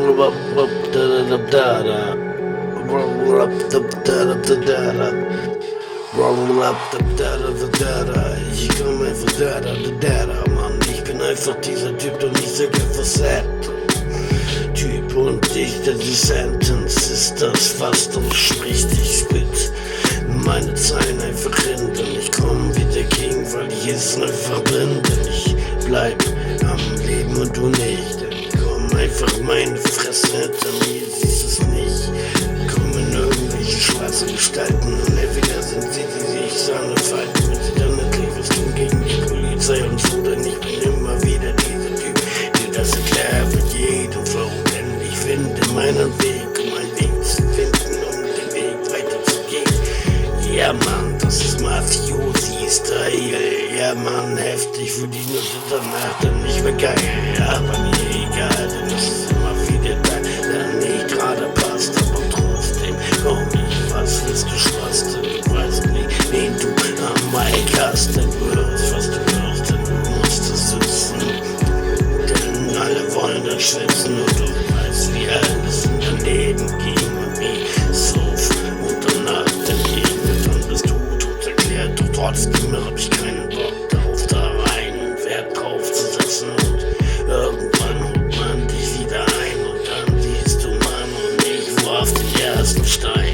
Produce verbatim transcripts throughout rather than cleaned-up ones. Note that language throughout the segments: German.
Ich komm einfach da, da, da, da, Mann. Ich bin einfach dieser Typ, der nicht sagt etwas sagt. Typ und ich, der die Sentence ist das, was du sprichst. Ich spit meine Zeilen einfach hin, denn ich komm wieder gegen, weil ich es einfach bin. Denn ich bleib am Leben und du nicht. Denn ich komm einfach meine Fresse hinter mir, siehst es nicht. Kommen irgendwelche schwarze Gestalten und entweder sind sie, die sich seine falten, wenn sie dann endlich was tun gegen die Polizei und so. Denn ich bin immer wieder dieser Typ, der das erklärt für jeden Flow. Denn ich finde meinen Weg, um einen Weg zu finden, um den Weg weiterzugehen. Ja Mann, das ist Mafiosi-Style. Ja Mann, heftig für die Nüsse danach dann nicht mehr geil. Aber mir egal, denn das ist immer wieder da, der nicht gerade passt. Aber trotzdem komm ich, was willst du Spaß? Denn du weißt nicht, wen du am Mic hast. Denn du hörst, was du hörst, denn du musst es sitzen. Denn alle wollen das schwitzen und du weißt, wie alles in dein Leben ging und wie Sof und danach dein Leben. Dann bist du tot erklärt, doch trotzdem hab ich keinen Bock darauf, da rein und Wert drauf zu setzen. Und irgendwann holt man dich wieder ein und dann siehst du Mann und ich warf den ersten Stein.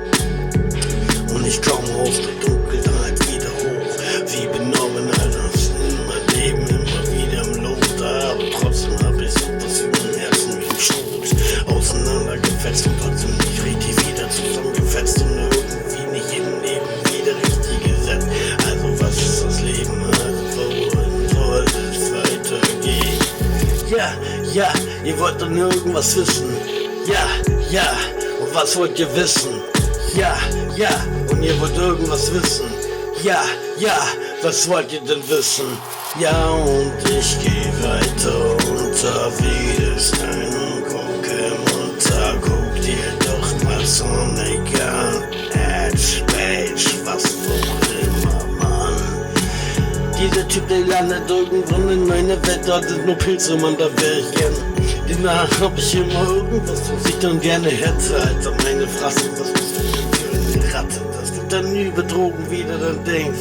Und ich komme aus der Dunkelheit wieder hoch, wie benommen, Alter, in mein Leben immer wieder im Lot. Aber trotzdem hab ich sowas wie mein Herzen wie im Schrot auseinandergefetzt und trotzdem nicht richtig wieder zusammengefetzt und irgendwie nicht im Leben wieder richtig gesetzt. Also was ist das Leben? Also wohin soll es weitergehen? Ja, ja, ihr wollt doch nur irgendwas wissen. Ja, ja, und was wollt ihr wissen? Ja, ja, und ihr wollt irgendwas wissen. Ja, ja, was wollt ihr denn wissen? Ja, und ich geh weiter unter Wiederstein und gucke im Unter. Guck dir doch mal Sonic an, Edge, Page, was auch immer, Mann. Dieser Typ, der landet irgendwann in meiner Welt, da sind nur Pilze, Mann, da wär ich gern. Danach hab ich immer irgendwas, was ich dann gerne hätte, Alter, meine Fresse, was bist du denn für eine Ratte, dass du dann nie betrogen wieder dann denkst,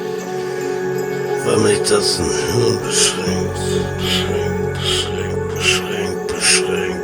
weil mich das nur beschränkt, beschränkt, beschränkt, beschränkt, beschränkt.